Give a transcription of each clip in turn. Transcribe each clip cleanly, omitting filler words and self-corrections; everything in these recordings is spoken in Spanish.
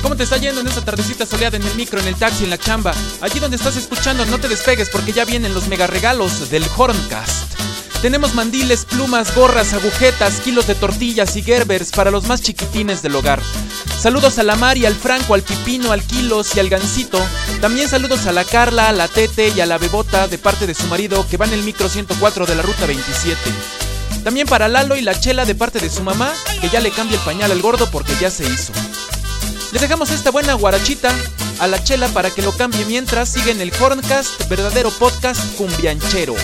¿Cómo te está yendo en esta tardecita soleada en el micro, en el taxi, en la chamba? Allí donde estás escuchando, no te despegues porque ya vienen los mega regalos del Horncast. Tenemos mandiles, plumas, gorras, agujetas, kilos de tortillas y Gerbers para los más chiquitines del hogar. Saludos a la Mari, al Franco, al Pipino, al Kilos y al Gancito. También saludos a la Carla, a la Tete y a la Bebota de parte de su marido que va en el micro 104 de la ruta 27. También para Lalo y la Chela de parte de su mamá, que ya le cambia el pañal al gordo porque ya se hizo. Les dejamos esta buena guarachita a la Chela para que lo cambie mientras siguen el Horncast, verdadero podcast cumbianchero.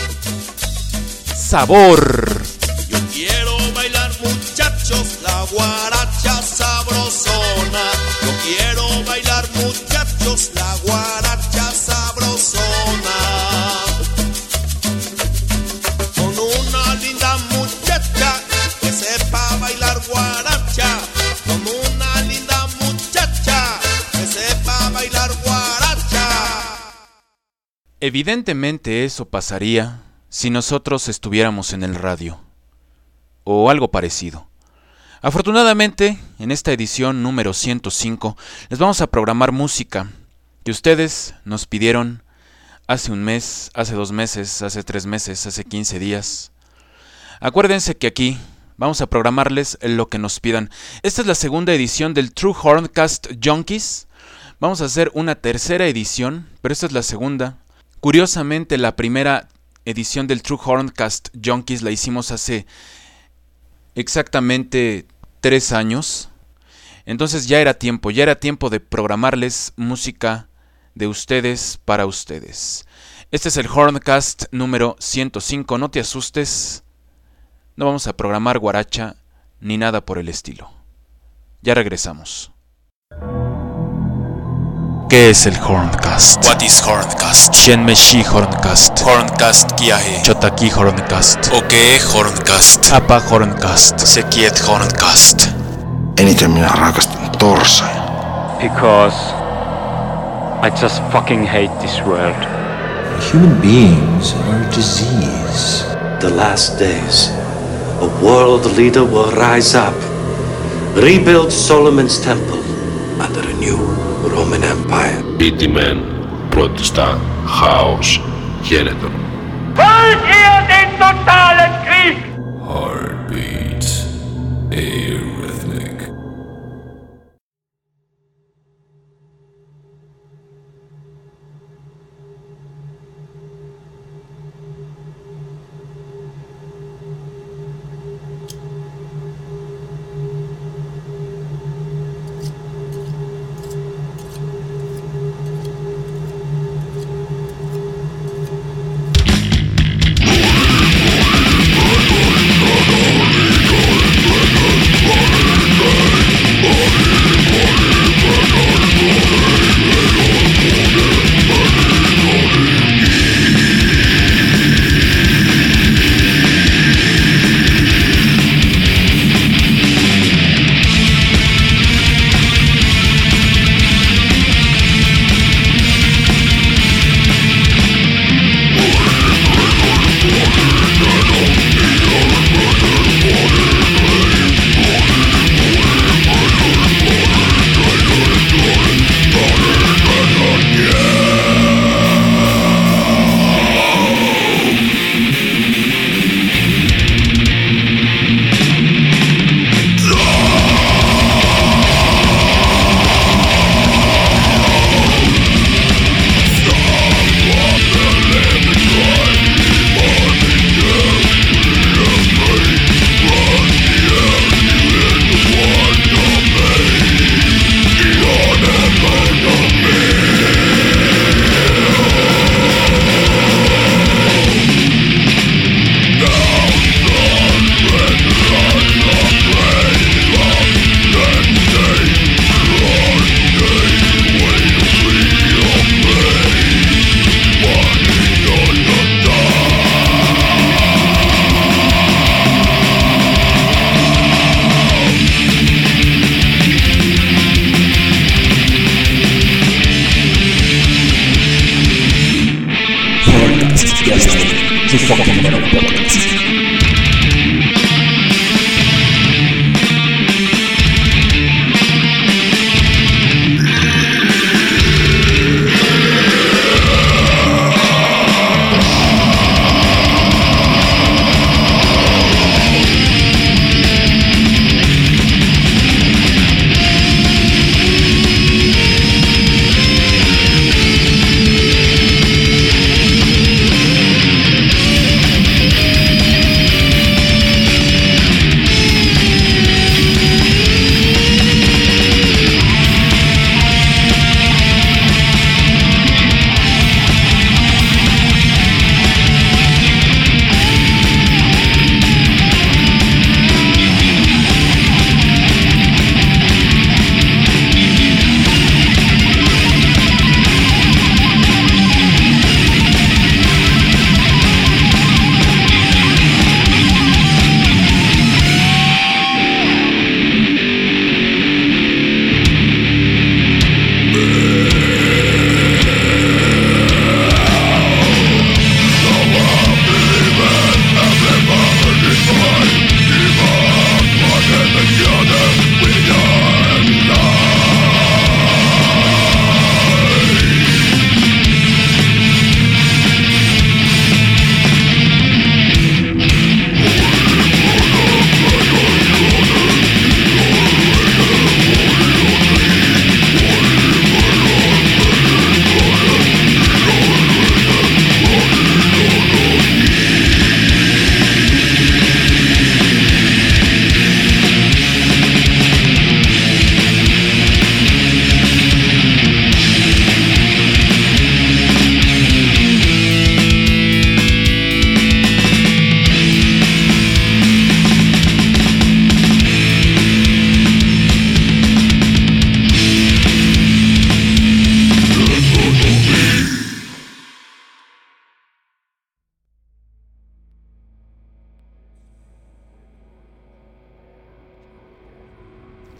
¡Sabor! Yo quiero bailar, muchachos, la guaracha sabrosona. Yo quiero bailar, muchachos, la guaracha sabrosona. Con una linda muchacha que sepa bailar guaracha. Con una linda muchacha que sepa bailar guaracha. Evidentemente eso pasaría si nosotros estuviéramos en el radio, o algo parecido. Afortunadamente, en esta edición número 105, les vamos a programar música que ustedes nos pidieron hace un mes, hace 2 meses, hace 3 meses, hace 15 días. Acuérdense que aquí vamos a programarles lo que nos pidan. Esta es la segunda edición del True Horncast Junkies. Vamos a hacer una tercera edición, pero esta es la segunda. Curiosamente, la primera edición del True Horncast Junkies la hicimos hace exactamente 3 años. Entonces ya era tiempo de programarles música de ustedes para ustedes. Este es el Horncast número 105. No te asustes, no vamos a programar guaracha ni nada por el estilo. Ya regresamos. ¿Qué es el Horncast? What is Horncast? Shenmeshi Horncast. Horncast kiahe. Chotaki Horncast. Oke Horncast. Apa Horncast. Sekiet Horncast. Eniten minä rakastan torsoja. Because I just fucking hate this world. Human beings are a disease. The last days, a world leader will rise up, rebuild Solomon's temple under a new Roman Empire. Itimen protesta chaos γενετων. Wollt ihr den totalen Krieg? Heartbeat, Arrhythmic.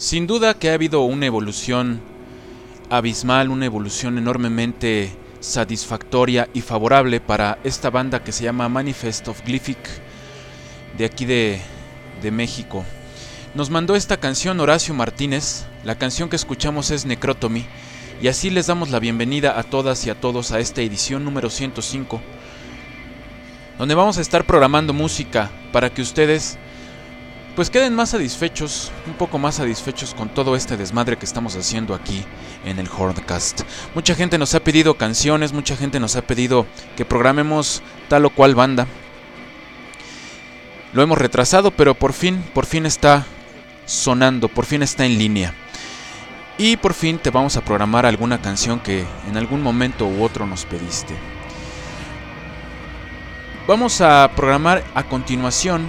Sin duda que ha habido una evolución abismal, una evolución enormemente satisfactoria y favorable para esta banda que se llama Manifest of Glyphic, de aquí de México. Nos mandó esta canción Horacio Martínez. La canción que escuchamos es Necrotomy, y así les damos la bienvenida a todas y a todos a esta edición número 105, donde vamos a estar programando música para que ustedes pues queden más satisfechos, un poco más satisfechos con todo este desmadre que estamos haciendo aquí en el Horncast. Mucha gente nos ha pedido canciones, mucha gente nos ha pedido que programemos tal o cual banda. Lo hemos retrasado, pero por fin está sonando, por fin está en línea. Y por fin te vamos a programar alguna canción que en algún momento u otro nos pediste. Vamos a programar a continuación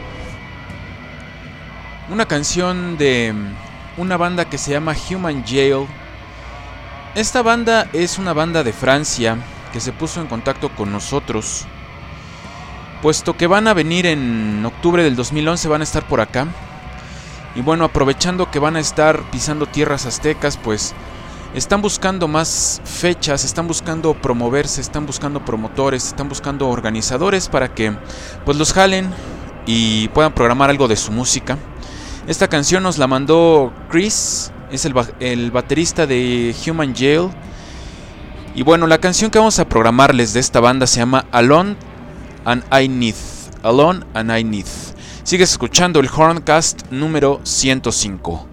una canción de una banda que se llama Human Jail. Esta banda es una banda de Francia que se puso en contacto con nosotros, puesto que van a venir en octubre del 2011, van a estar por acá. Y bueno, aprovechando que van a estar pisando tierras aztecas, pues están buscando más fechas, están buscando promoverse, están buscando promotores, están buscando organizadores para que pues los jalen y puedan programar algo de su música. Esta canción nos la mandó Chris, es el baterista de Human Jail. Y bueno, la canción que vamos a programarles de esta banda se llama Alone and I Need. Alone and I Need. Sigues escuchando el Horncast número 105.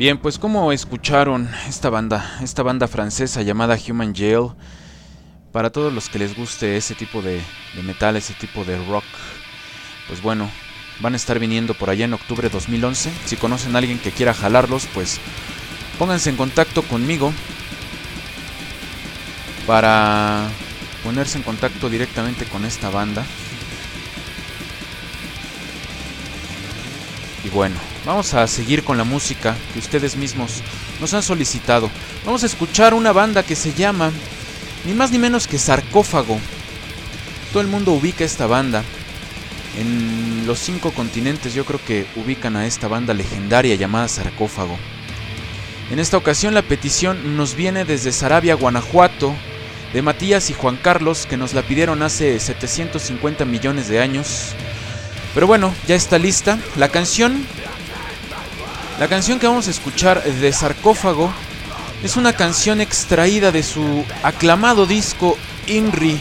Bien, pues como escucharon esta banda francesa llamada Human Jail, para todos los que les guste ese tipo de metal, ese tipo de rock, pues bueno, van a estar viniendo por allá en octubre de 2011. Si conocen a alguien que quiera jalarlos, pues pónganse en contacto conmigo para ponerse en contacto directamente con esta banda. Y bueno, vamos a seguir con la música que ustedes mismos nos han solicitado. Vamos a escuchar una banda que se llama ni más ni menos que Sarcófago. Todo el mundo ubica esta banda. En los 5 continentes yo creo que ubican a esta banda legendaria llamada Sarcófago. En esta ocasión la petición nos viene desde Saravia, Guanajuato, de Matías y Juan Carlos, que nos la pidieron hace 750 millones de años. Pero bueno, ya está lista. La canción que vamos a escuchar de Sarcófago es una canción extraída de su aclamado disco INRI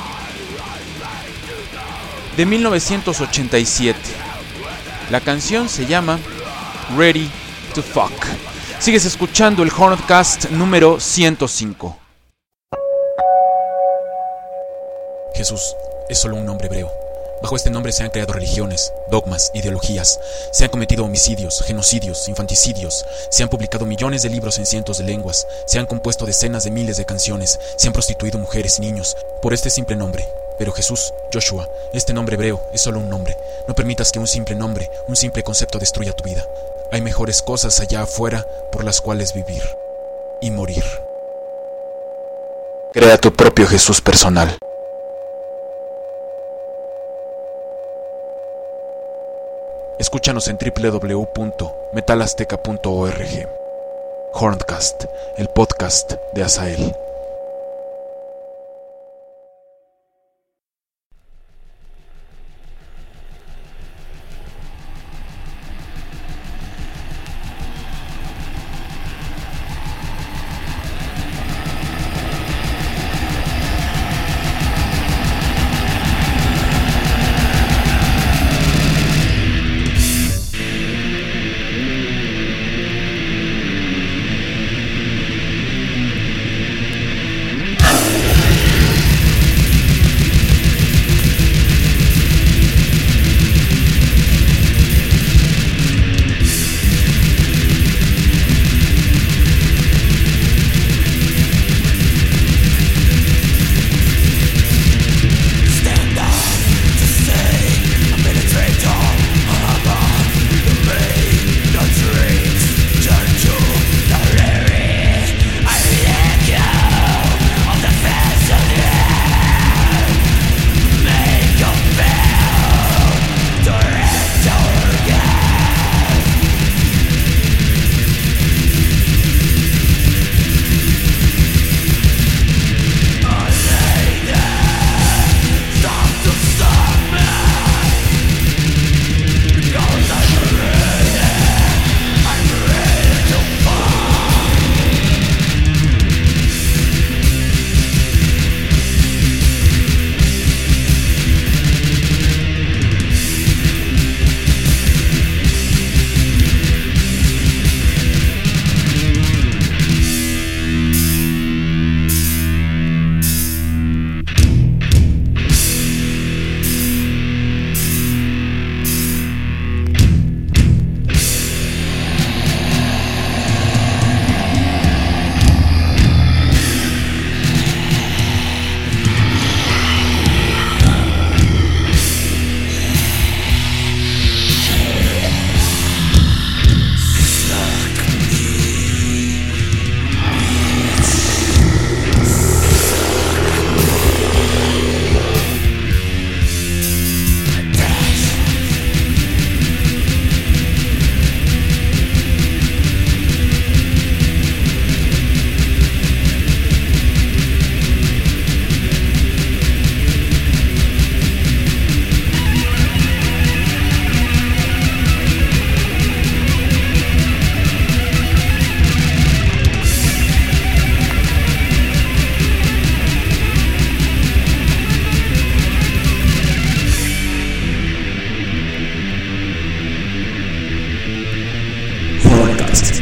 de 1987. La canción se llama Ready to Fuck. Sigues escuchando el Horncast número 105. Jesús es solo un nombre hebreo. Bajo este nombre se han creado religiones, dogmas, ideologías, se han cometido homicidios, genocidios, infanticidios, se han publicado millones de libros en cientos de lenguas, se han compuesto decenas de miles de canciones, se han prostituido mujeres y niños por este simple nombre. Pero Jesús, Joshua, este nombre hebreo es solo un nombre. No permitas que un simple nombre, un simple concepto destruya tu vida. Hay mejores cosas allá afuera por las cuales vivir y morir. Crea tu propio Jesús personal. Escúchanos en www.metalazteca.org. Horncast, el podcast de Asael.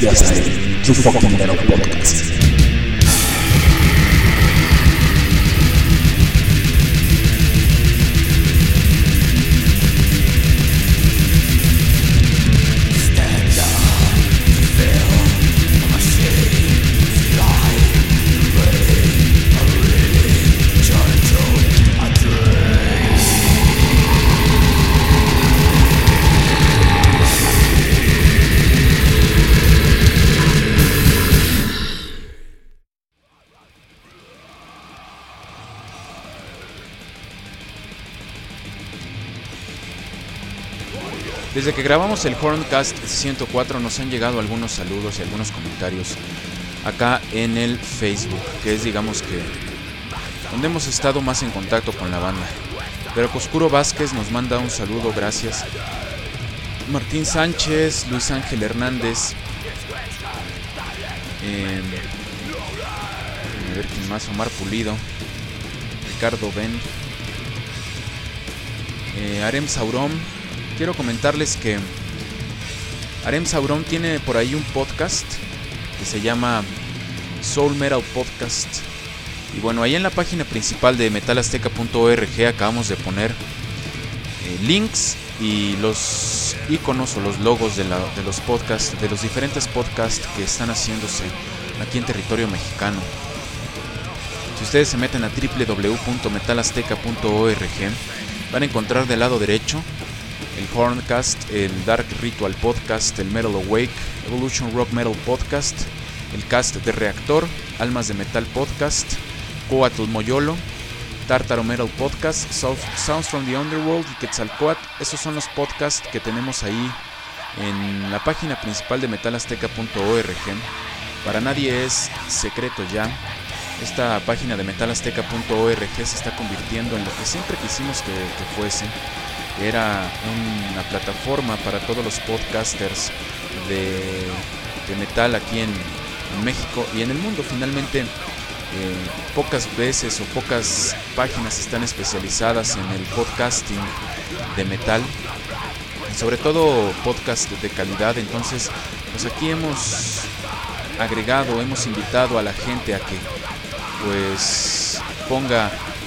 de Azael, True Fucking Metal Podcast. Desde que grabamos el Horncast 104 nos han llegado algunos saludos y algunos comentarios acá en el Facebook, que es, digamos, que donde hemos estado más en contacto con la banda. Pero Coscuro Vázquez nos manda un saludo, gracias. Martín Sánchez, Luis Ángel Hernández, a ver quién más, Omar Pulido, Ricardo Ben, Arem Sauron. Quiero comentarles que Arem Sauron tiene por ahí un podcast que se llama Soul Metal Podcast. Y bueno, ahí en la página principal de metalazteca.org acabamos de poner links y los iconos o los logos de los podcasts, de los diferentes podcasts que están haciéndose aquí en territorio mexicano. Si ustedes se meten a www.metalazteca.org van a encontrar del lado derecho el Horncast, el Dark Ritual Podcast, el Metal Awake, Evolution Rock Metal Podcast, el Cast de Reactor, Almas de Metal Podcast, Coatl Moyolo, Tártaro Metal Podcast, Sounds from the Underworld y Quetzalcoatl. Esos son los podcasts que tenemos ahí en la página principal de metalazteca.org. Para nadie es secreto ya, esta página de metalazteca.org se está convirtiendo en lo que siempre quisimos que fuese. Era una plataforma para todos los podcasters de metal aquí en México y en el mundo. Finalmente, pocas veces o pocas páginas están especializadas en el podcasting de metal, sobre todo podcast de calidad. Entonces, pues aquí hemos agregado, hemos invitado a la gente a que pues ponga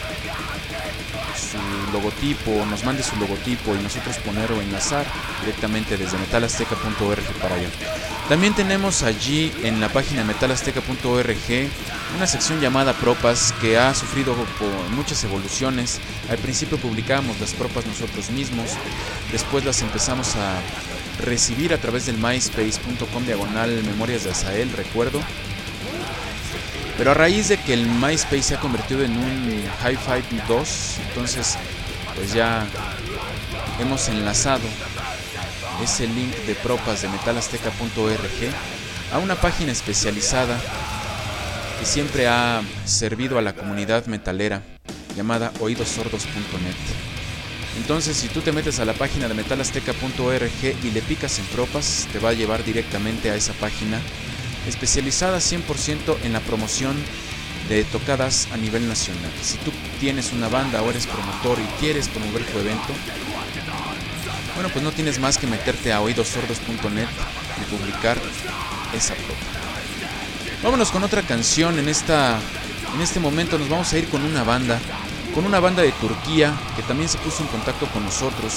su logotipo, nos mande su logotipo y nosotros poner o enlazar directamente desde metalazteca.org para allá. También tenemos allí en la página metalazteca.org una sección llamada Propas que ha sufrido por muchas evoluciones. Al principio publicábamos las propas nosotros mismos, después las empezamos a recibir a través del myspace.com/memorias de Azael, recuerdo. Pero a raíz de que el MySpace se ha convertido en un Hi-Fi 2, entonces pues ya hemos enlazado ese link de propas de metalazteca.org a una página especializada que siempre ha servido a la comunidad metalera, llamada oidosordos.net. Entonces, si tú te metes a la página de metalazteca.org y le picas en propas, te va a llevar directamente a esa página especializada 100% en la promoción de tocadas a nivel nacional. Si tú tienes una banda o eres promotor y quieres promover tu evento, bueno, pues no tienes más que meterte a oidosordos.net y publicar esa propa. Vámonos con otra canción. En este momento nos vamos a ir con una banda de Turquía que también se puso en contacto con nosotros.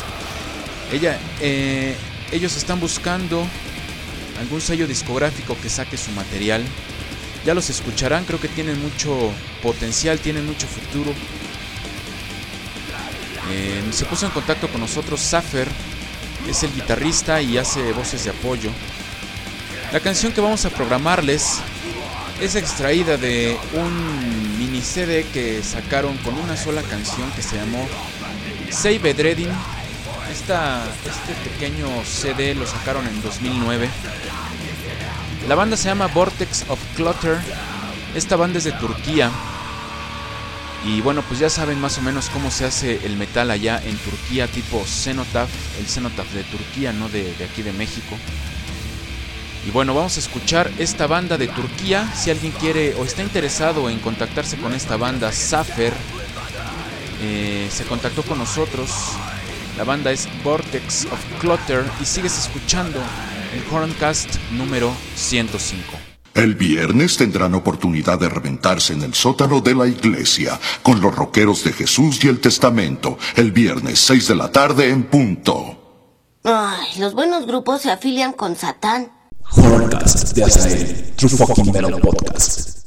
Ellos están buscando algún sello discográfico que saque su material. Ya los escucharán, creo que tienen mucho potencial, tienen mucho futuro. Se puso en contacto con nosotros Safer, es el guitarrista y hace voces de apoyo. La canción que vamos a programarles es extraída de un mini CD que sacaron con una sola canción que se llamó Save Bedreddin. Este pequeño CD lo sacaron en 2009. La banda se llama Vortex of Clutter. Esta banda es de Turquía. Y bueno, pues ya saben más o menos cómo se hace el metal allá en Turquía, tipo Cenotaph, el Cenotaph de Turquía, no de aquí de México. Y bueno, vamos a escuchar esta banda de Turquía. Si alguien quiere o está interesado en contactarse con esta banda, Safer se contactó con nosotros. La banda es Vortex of Clutter y sigues escuchando el Horncast número 105. El viernes tendrán oportunidad de reventarse en el sótano de la iglesia con los rockeros de Jesús y el Testamento. El viernes, 6 de la tarde en punto. Ay, los buenos grupos se afilian con Satán. Horncast de Azael, True Fucking Metal Podcast.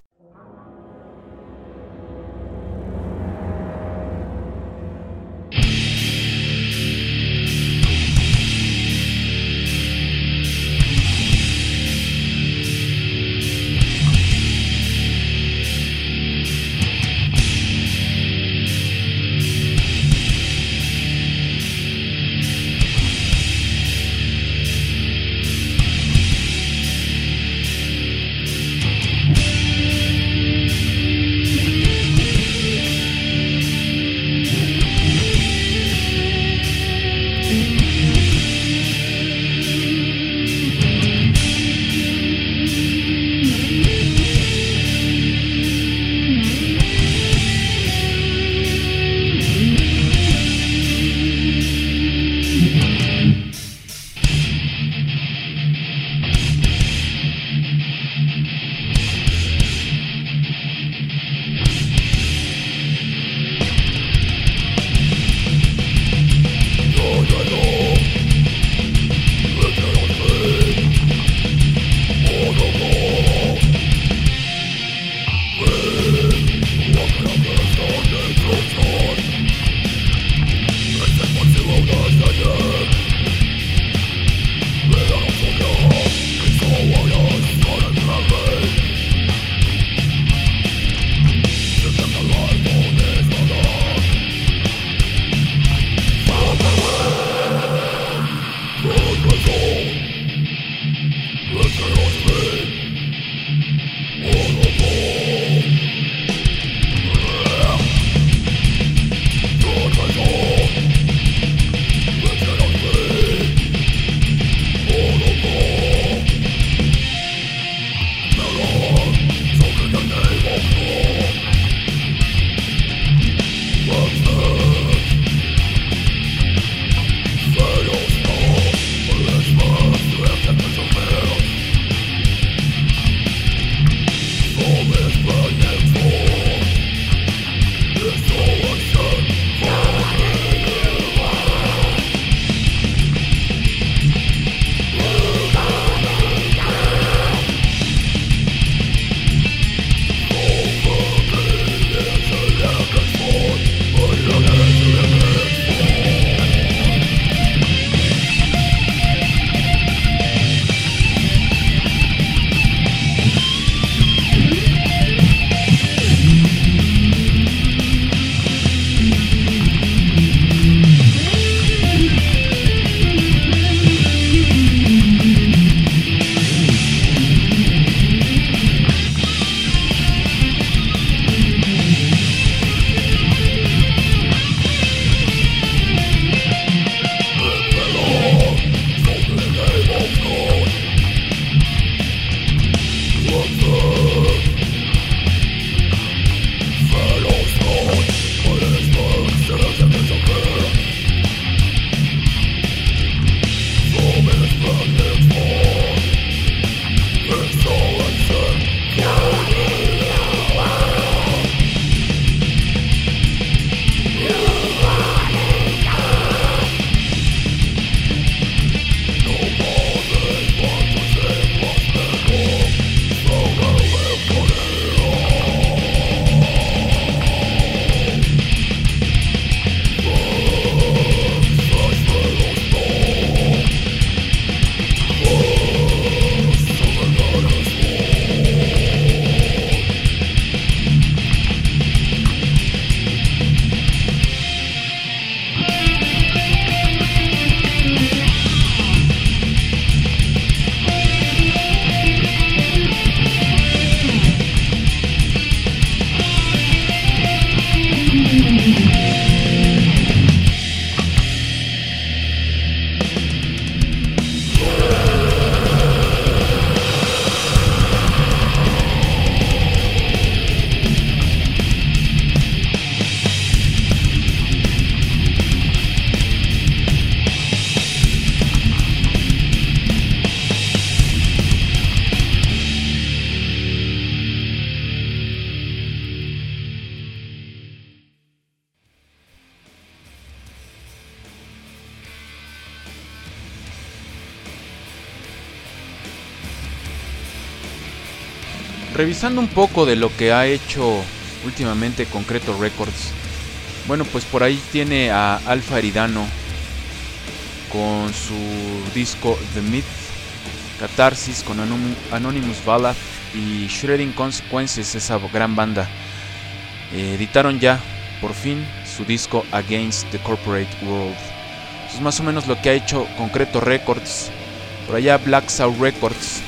revisando un poco de lo que ha hecho últimamente Concreto Records. Bueno, pues por ahí tiene a Alfa Eridano con su disco The Myth, Catarsis con Anonymous Ballad y Shredding Consequences, esa gran banda. Editaron ya, por fin, su disco Against the Corporate World. Eso es más o menos lo que ha hecho Concreto Records. Por allá Black Soul Records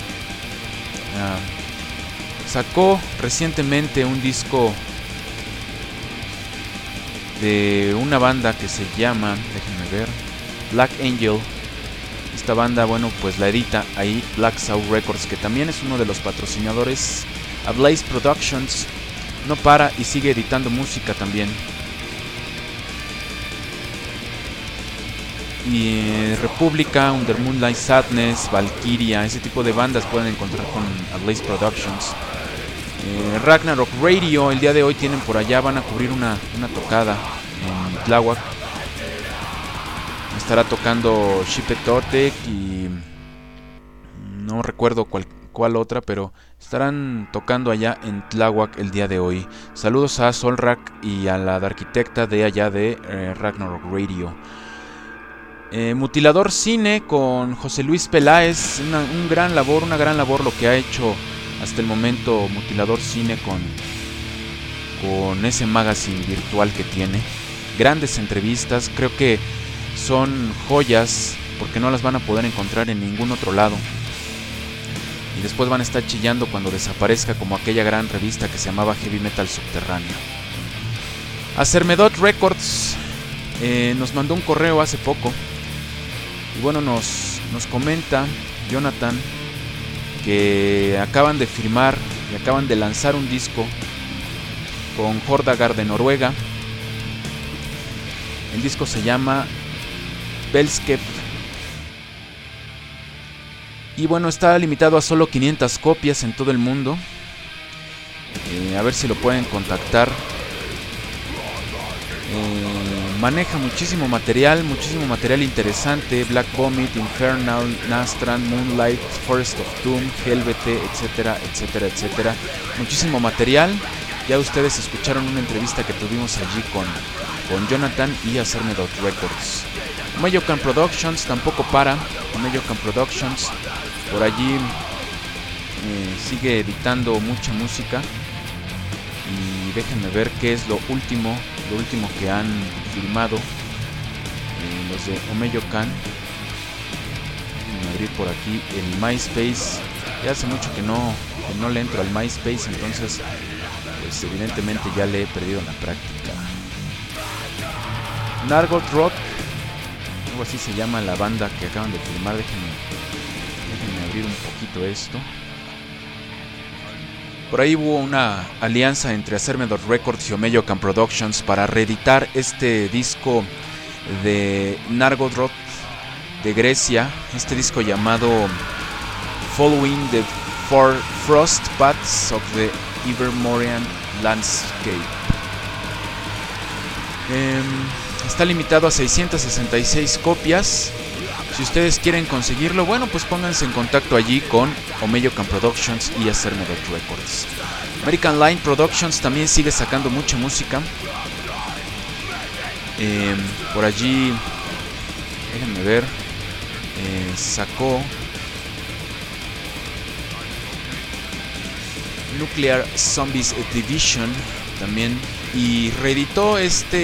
sacó recientemente un disco de una banda que se llama, déjenme ver, Black Angel. Esta banda, bueno, pues la edita ahí Black Soul Records, que también es uno de los patrocinadores a Blaze Productions. No para y sigue editando música también. Y República, Under Moonlight Sadness, Valkyria, ese tipo de bandas pueden encontrar con Blaze Productions. Ragnarok Radio, el día de hoy tienen por allá, van a cubrir una tocada en Tláhuac. Estará tocando Shipe Tortek y no recuerdo cuál otra, pero estarán tocando allá en Tláhuac el día de hoy. Saludos a Solrak y a la arquitecta de allá de Ragnarok Radio. Mutilador Cine con José Luis Peláez, una gran labor lo que ha hecho hasta el momento Mutilador Cine con ese magazine virtual que tiene. Grandes entrevistas, creo que son joyas porque no las van a poder encontrar en ningún otro lado. Y después van a estar chillando cuando desaparezca, como aquella gran revista que se llamaba Heavy Metal Subterráneo. Acermedot Records nos mandó un correo hace poco. Y bueno, nos comenta Jonathan que acaban de firmar y acaban de lanzar un disco con Hordagar de Noruega. El disco se llama Belskep. Y bueno, está limitado a solo 500 copias en todo el mundo. A ver si lo pueden contactar. Maneja muchísimo material interesante. Black Vomit, Infernal, Nastrand, Moonlight, Forest of Doom, Helvete, etcétera, etcétera, etcétera. Muchísimo material. Ya ustedes escucharon una entrevista que tuvimos allí con Jonathan y Acermedot Records. Omeyocan Productions tampoco para. Omeyocan Productions por allí sigue editando mucha música. Y déjenme ver qué es lo último que han filmado los de Omeyocan. Déjenme abrir por aquí el MySpace. Ya hace mucho que no le entro al MySpace, entonces pues evidentemente ya le he perdido la práctica. Nargot Rock, algo así se llama la banda que acaban de filmar. Déjenme abrir un poquito esto. Por ahí hubo una alianza entre Acermedot Records y Omeyocan Productions para reeditar este disco de Nargot Rock de Grecia. Este disco llamado Following the Frost Paths of the Evermorean Landscape. Está limitado a 666 copias. Si ustedes quieren conseguirlo, bueno, pues pónganse en contacto allí con Omeyocan Productions y Acermedot Records. American Line Productions también sigue sacando mucha música. Por allí, déjenme ver, sacó Nuclear Zombies Division también, y reeditó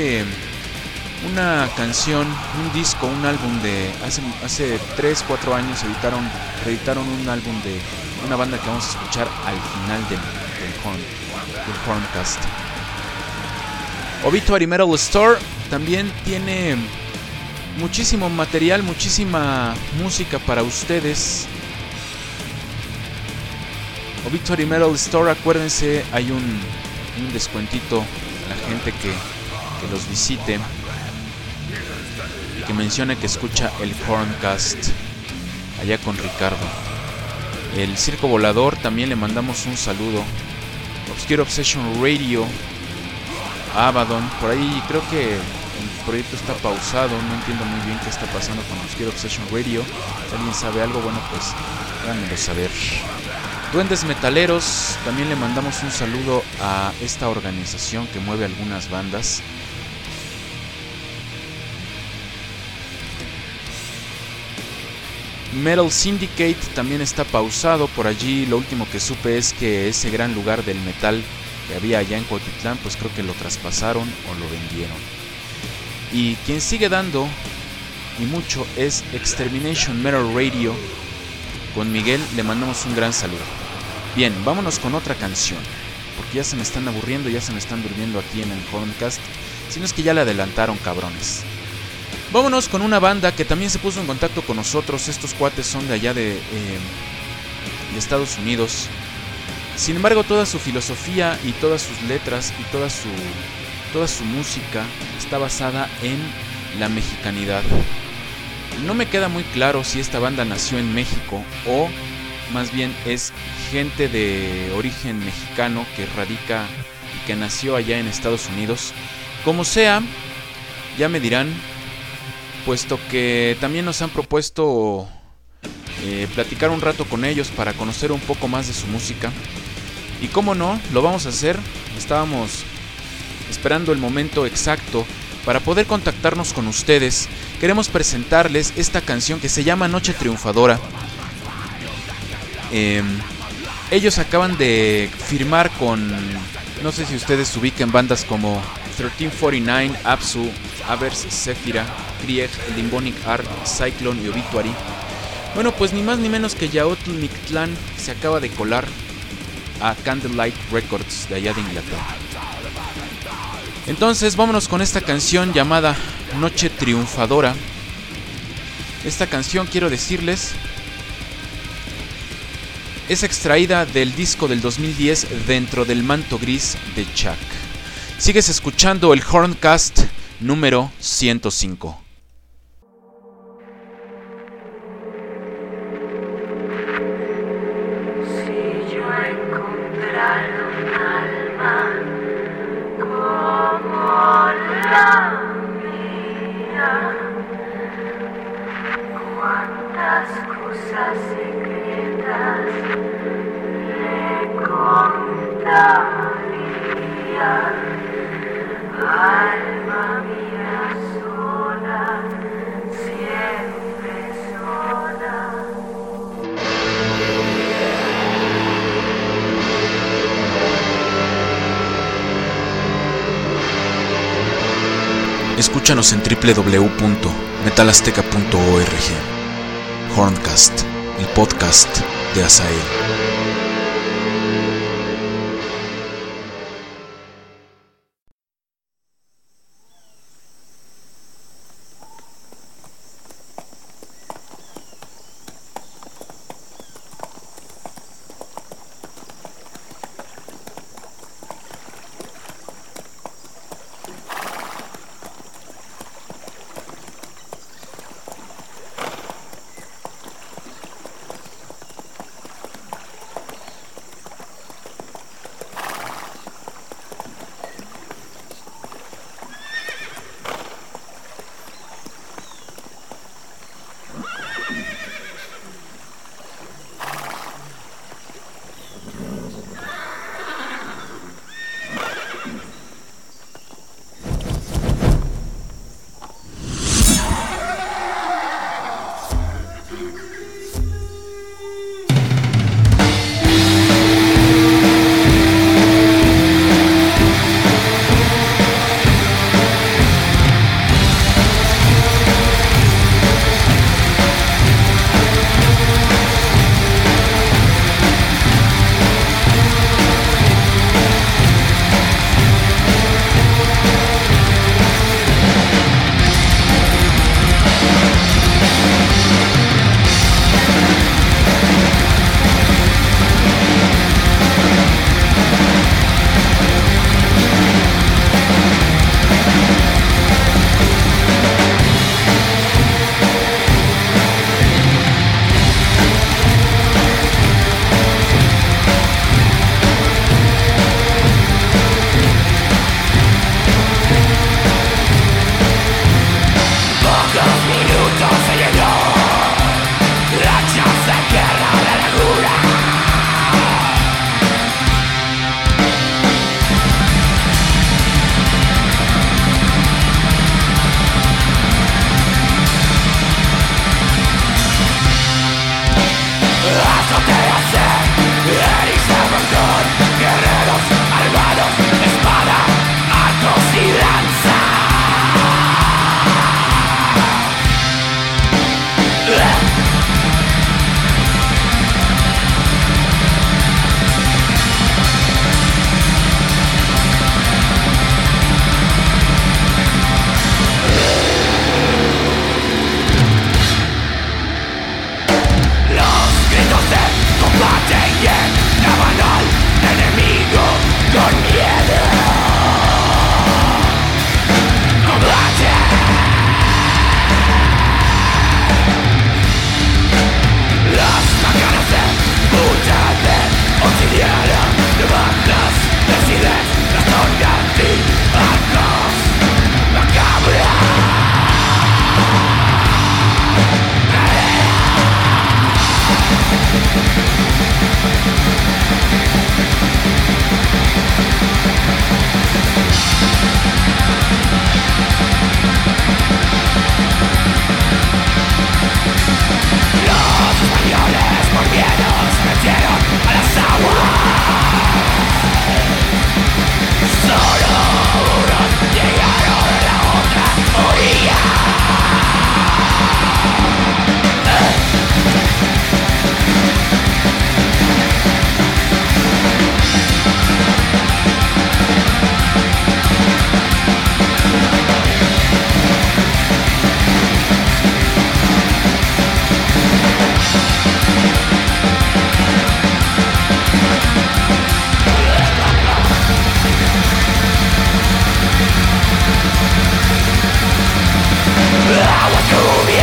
una canción, un disco, un álbum de hace 3-4 años. Reeditaron un álbum de una banda que vamos a escuchar al final del Horncast. Obituary Metal Store también tiene muchísimo material, muchísima música para ustedes. Obituary Metal Store, acuérdense, hay un descuentito a la gente que los visite, que mencione que escucha el Horncast allá con Ricardo. El Circo Volador también le mandamos un saludo. Obscure Obsession Radio, Abaddon, por ahí creo que el proyecto está pausado, no entiendo muy bien qué está pasando con Obscure Obsession Radio. Si alguien sabe algo, bueno, pues háganmelo saber. Duendes Metaleros, también le mandamos un saludo a esta organización que mueve algunas bandas. Metal Syndicate también está pausado por allí. Lo último que supe es que ese gran lugar del metal que había allá en Cuautitlán, pues creo que lo traspasaron o lo vendieron. Y quien sigue dando y mucho es Extermination Metal Radio. Con Miguel le mandamos un gran saludo. Bien, vámonos con otra canción, porque ya se me están aburriendo, ya se me están durmiendo aquí en el Horncast. Si no es que ya le adelantaron, cabrones. Vámonos con una banda que también se puso en contacto con nosotros. Estos cuates son de allá de Estados Unidos. Sin embargo, toda su filosofía y todas sus letras y toda su música está basada en la mexicanidad. No me queda muy claro si esta banda nació en México o más bien es gente de origen mexicano que radica y que nació allá en Estados Unidos. Como sea, ya me dirán, puesto que también nos han propuesto platicar un rato con ellos para conocer un poco más de su música. Y cómo no, lo vamos a hacer. Estábamos esperando el momento exacto para poder contactarnos con ustedes. Queremos presentarles esta canción que se llama Noche Triunfadora. Ellos acaban de firmar con, no sé si ustedes ubiquen bandas como 1349, Absu, Avers, Zephyra, Krieg, Limbonic Art, Cyclone y Obituary. Bueno, pues ni más ni menos que Yaotl Mictlán se acaba de colar a Candlelight Records de allá de Inglaterra. Entonces vámonos con esta canción llamada Noche Triunfadora. Esta canción, quiero decirles, es extraída del disco del 2010 Dentro del Manto Gris de Chuck. Sigues escuchando el Horncast número 105. Si yo encontrara un alma como la mía, cuántas cosas secretas le contaría. Alma mía sola, siempre sola. Escúchanos en www.metalazteca.org. Horncast, el podcast de Azael.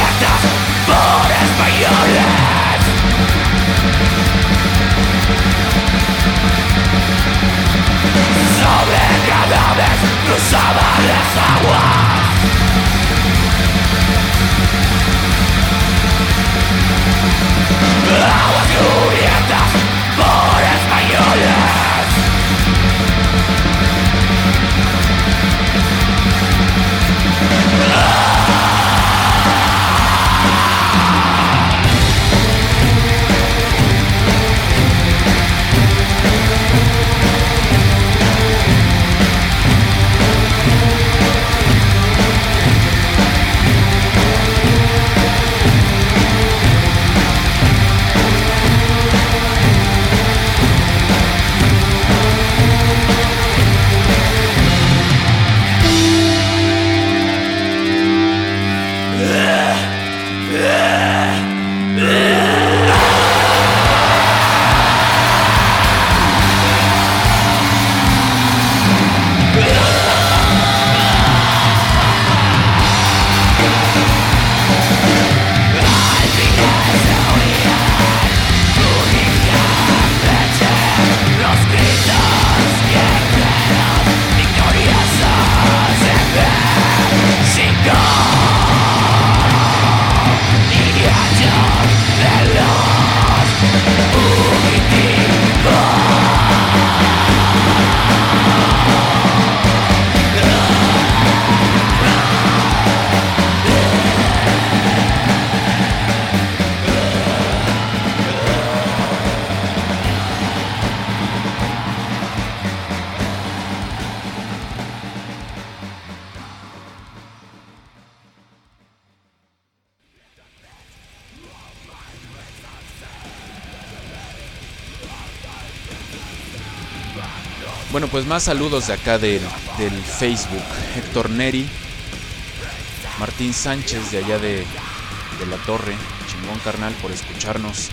grietas por españoles. Sobre cadáveres cruzaban las aguas. Aguas cubiertas por españoles. Bueno, pues más saludos de acá del Facebook. Héctor Neri, Martín Sánchez de allá de la Torre, chingón carnal por escucharnos.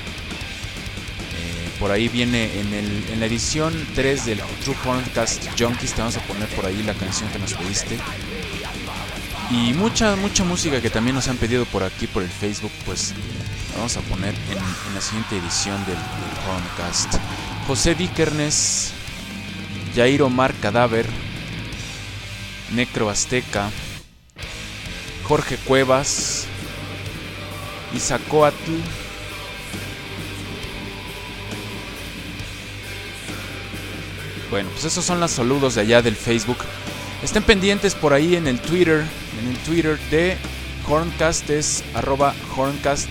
Por ahí viene en la edición 3 del True Horncast Junkies, te vamos a poner por ahí la canción que nos pediste. Y mucha música que también nos han pedido por aquí por el Facebook, pues vamos a poner en la siguiente edición del Horncast. José Vikernes, Jair Omar Cadáver, Necro Azteca, Jorge Cuevas, Izacoatl, bueno, pues esos son los saludos de allá del Facebook. Estén pendientes por ahí en el Twitter de Horncast, es @Horncast,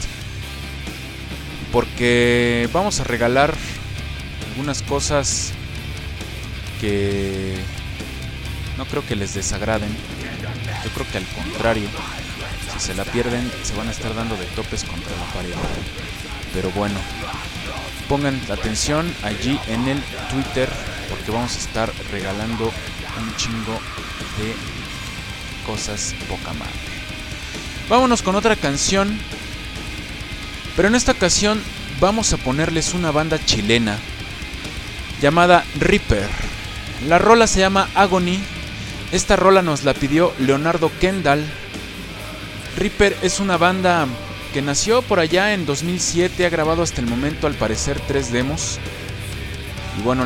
porque vamos a regalar algunas cosas que no creo que les desagraden. Yo creo que al contrario, si se la pierden se van a estar dando de topes contra la pared. Pero bueno, pongan atención allí en el Twitter, porque vamos a estar regalando un chingo de cosas poca madre. Vámonos con otra canción, pero en esta ocasión vamos a ponerles una banda chilena llamada Reaper. La rola se llama Agony. Esta rola nos la pidió Leonardo Kendall. Reaper es una banda que nació por allá en 2007. Ha grabado hasta el momento al parecer 3 demos. Y bueno,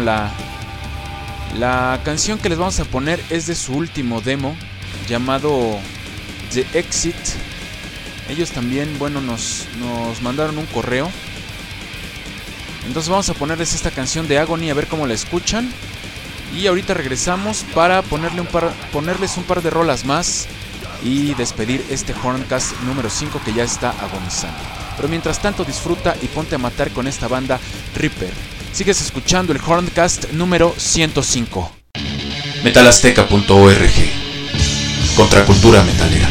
la canción que les vamos a poner es de su último demo, llamado The Exit. Ellos también, bueno, nos mandaron un correo. Entonces vamos a ponerles esta canción de Agony, a ver cómo la escuchan. Y ahorita regresamos para ponerles un par de rolas más y despedir este Horncast número 5 que ya está agonizando. Pero mientras tanto disfruta y ponte a matar con esta banda Reaper. Sigues escuchando el Horncast número 105. Metalazteca.org. Contracultura metalera.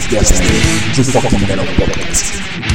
de Azael, True Fucking Metal Podcast.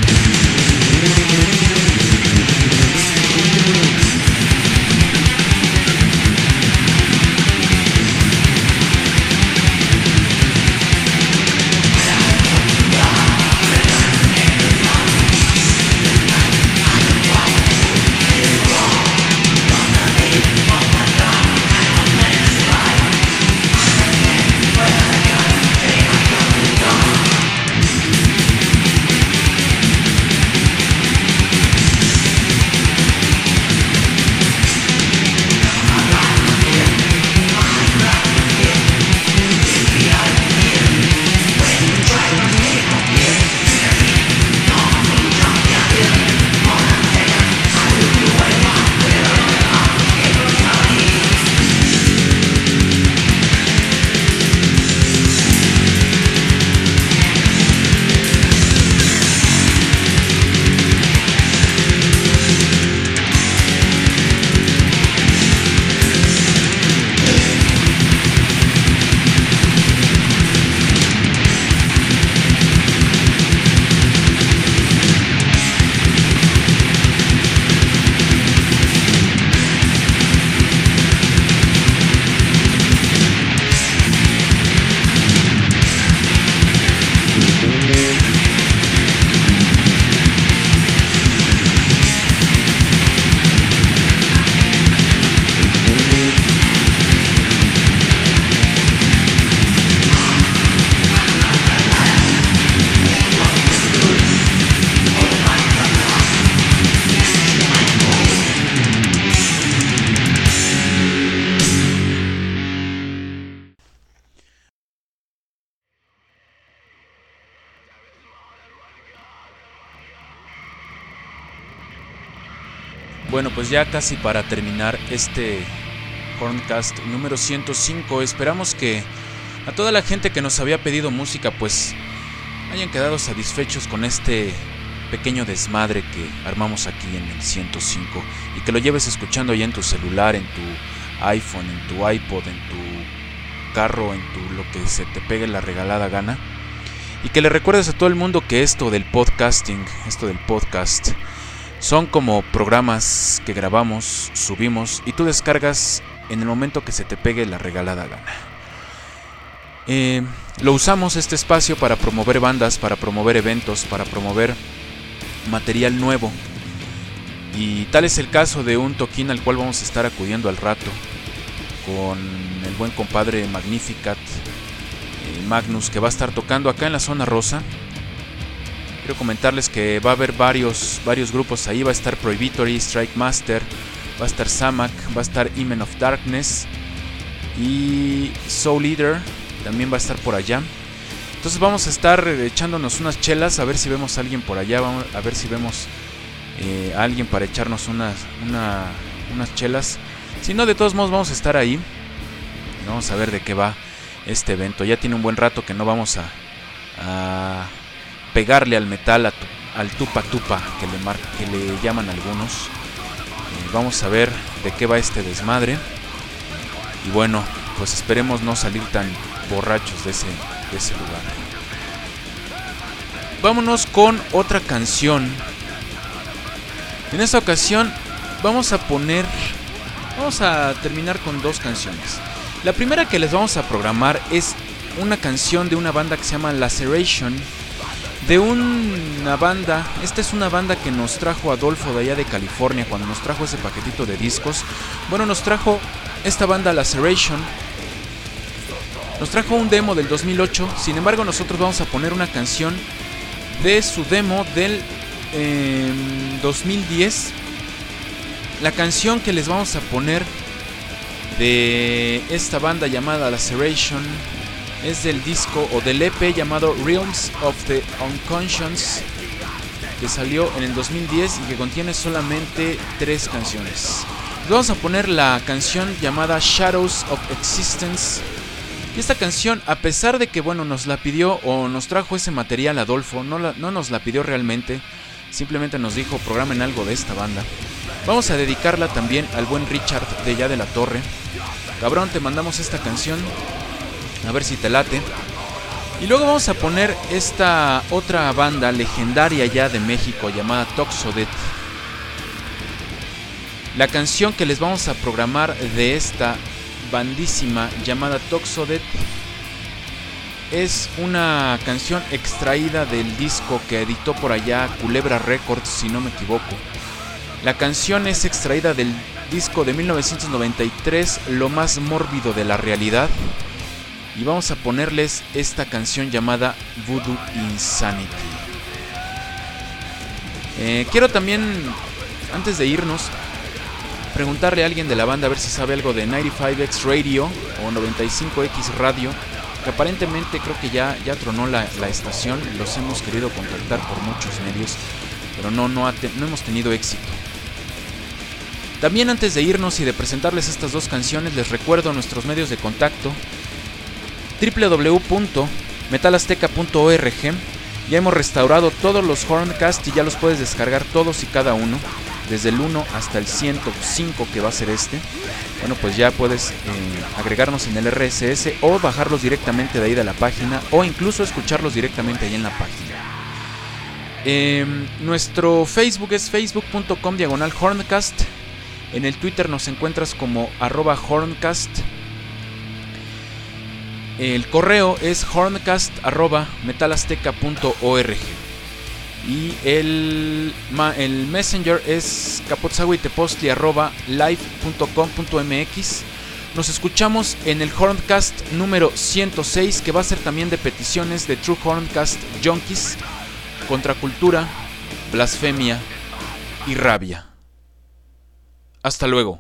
Bueno, pues ya casi para terminar este Horncast número 105, esperamos que a toda la gente que nos había pedido música pues hayan quedado satisfechos con este pequeño desmadre que armamos aquí en el 105 y que lo lleves escuchando ya en tu celular, en tu iPhone, en tu iPod, en tu carro, en tu lo que se te pegue la regalada gana, y que le recuerdes a todo el mundo que esto del podcasting, esto del podcast son como programas que grabamos, subimos y tú descargas en el momento que se te pegue la regalada gana. Lo usamos este espacio para promover bandas, para promover eventos, para promover material nuevo. Y tal es el caso de un toquín al cual vamos a estar acudiendo al rato con el buen compadre Magnificat, Magnus, que va a estar tocando acá en la zona rosa. Quiero comentarles que va a haber varios grupos ahí. Va a estar Prohibitory, Strike Master, va a estar Samak, va a estar Imen of Darkness y Soul Eater también va a estar por allá. Entonces vamos a estar echándonos unas chelas, a ver si vemos a alguien por allá, vamos a ver si vemos a alguien para echarnos unas chelas. Si no, de todos modos vamos a estar ahí y vamos a ver de qué va este evento. Ya tiene un buen rato que no vamos a pegarle al metal, al tupa tupa que le llaman algunos. Vamos a ver de qué va este desmadre. Y bueno, pues esperemos no salir tan borrachos de ese lugar. Vámonos con otra canción. En esta ocasión vamos a terminar con dos canciones. La primera que les vamos a programar es una canción de una banda que se llama Laceration. De una banda, esta es una banda que nos trajo Adolfo de allá de California cuando nos trajo ese paquetito de discos. Bueno, nos trajo esta banda Laceration, nos trajo un demo del 2008. Sin embargo, nosotros vamos a poner una canción de su demo del 2010. La canción que les vamos a poner de esta banda llamada Laceration es del disco o del EP llamado Realms of the Unconscious, que salió en el 2010 y que contiene solamente 3 canciones. Les vamos a poner la canción llamada Shadows of Existence. Y esta canción, a pesar de que bueno, nos la pidió o nos trajo ese material Adolfo, no nos la pidió realmente, simplemente nos dijo programen algo de esta banda. Vamos a dedicarla también al buen Richard de allá de la Torre. Cabrón, te mandamos esta canción, a ver si te late. Y luego vamos a poner esta otra banda legendaria ya de México llamada Toxodet. La canción que les vamos a programar de esta bandísima llamada Toxodet es una canción extraída del disco que editó por allá Culebra Records, si no me equivoco. La canción es extraída del disco de 1993, Lo más mórbido de la realidad. Y vamos a ponerles esta canción llamada Voodoo Insanity. Quiero también, antes de irnos, preguntarle a alguien de la banda a ver si sabe algo de 95X Radio o 95X Radio, que aparentemente creo que ya tronó la estación. Los hemos querido contactar por muchos medios, pero no hemos tenido éxito. También antes de irnos y de presentarles estas dos canciones, les recuerdo nuestros medios de contacto: www.metalazteca.org. Ya hemos restaurado todos los Horncast y ya los puedes descargar todos y cada uno, desde el 1 hasta el 105, que va a ser este. Bueno, pues ya puedes agregarnos en el RSS o bajarlos directamente de ahí de la página, o incluso escucharlos directamente ahí en la página. Nuestro Facebook es facebook.com/Horncast. En el Twitter nos encuentras como @Horncast. El correo es horncast@metalazteca.org. Y el Messenger es capotzahuitepostli@live.com.mx. Nos escuchamos en el Horncast número 106, que va a ser también de peticiones de True Horncast Junkies, Contracultura, Blasfemia y Rabia. Hasta luego.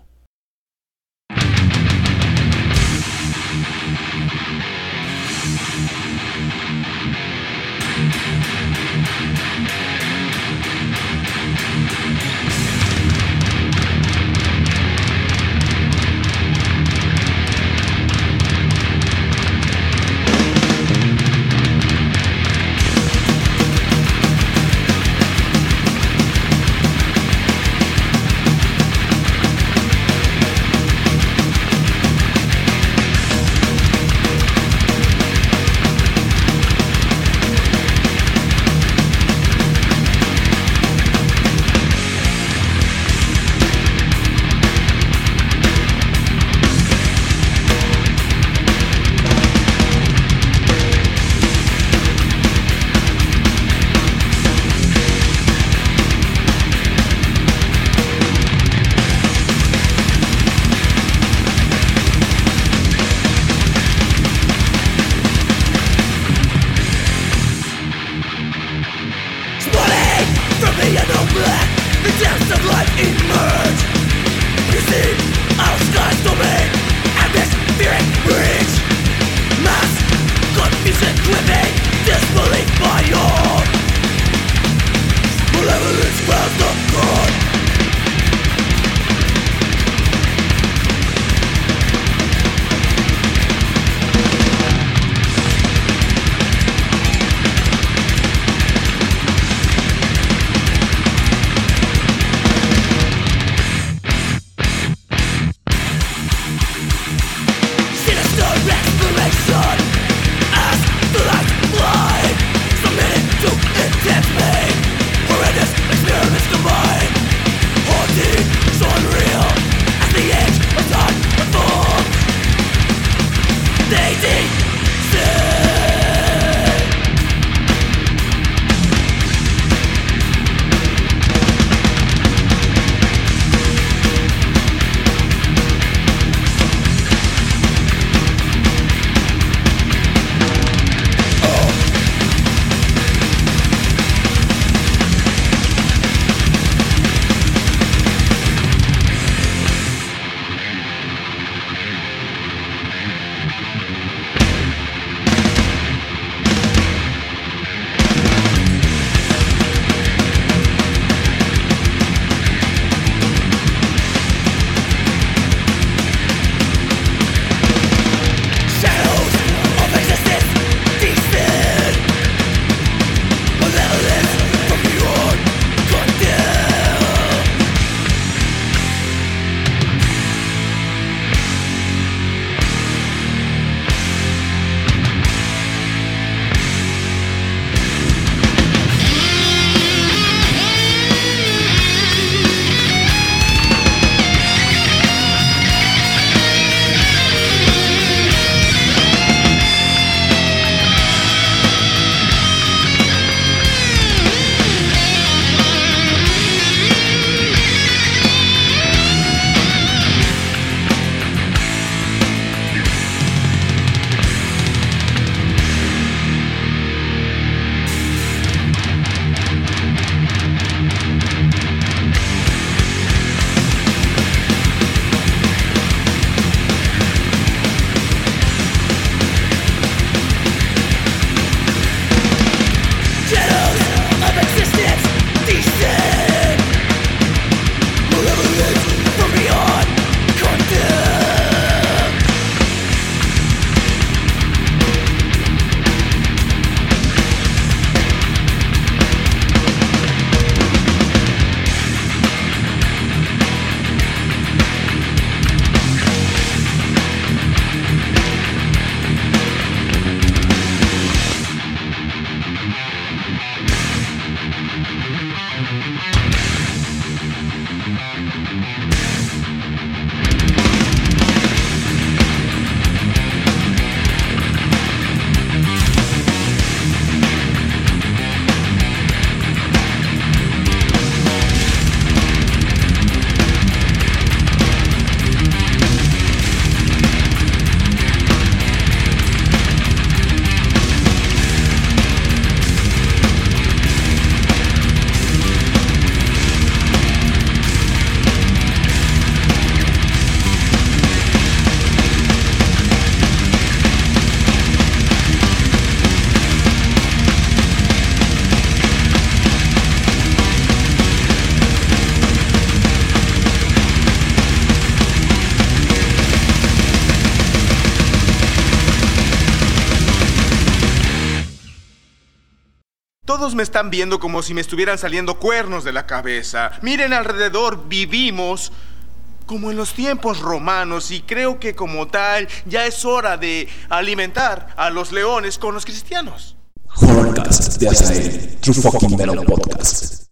Exploration as the light flies. Todos me están viendo como si me estuvieran saliendo cuernos de la cabeza. Miren alrededor, vivimos como en los tiempos romanos y creo que como tal ya es hora de alimentar a los leones con los cristianos. Horrorcast de Azael, True Fucking Metal Podcast.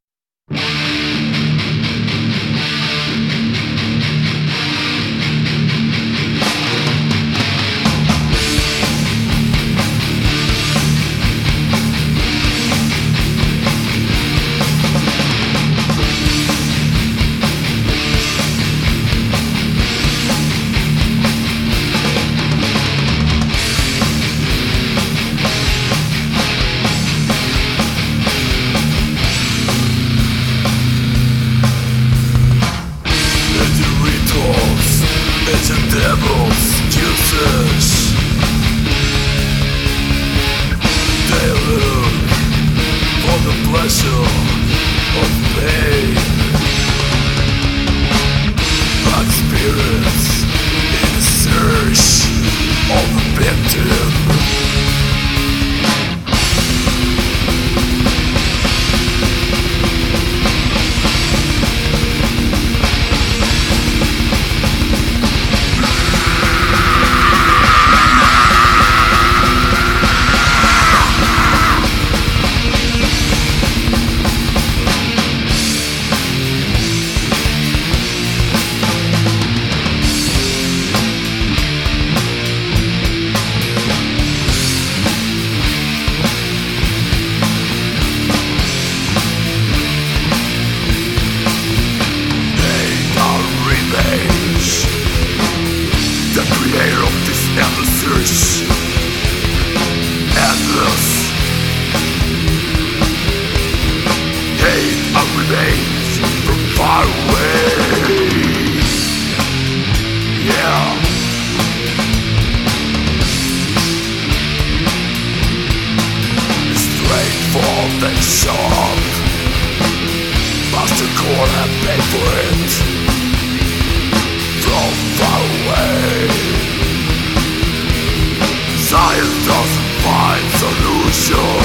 Science doesn't find solutions.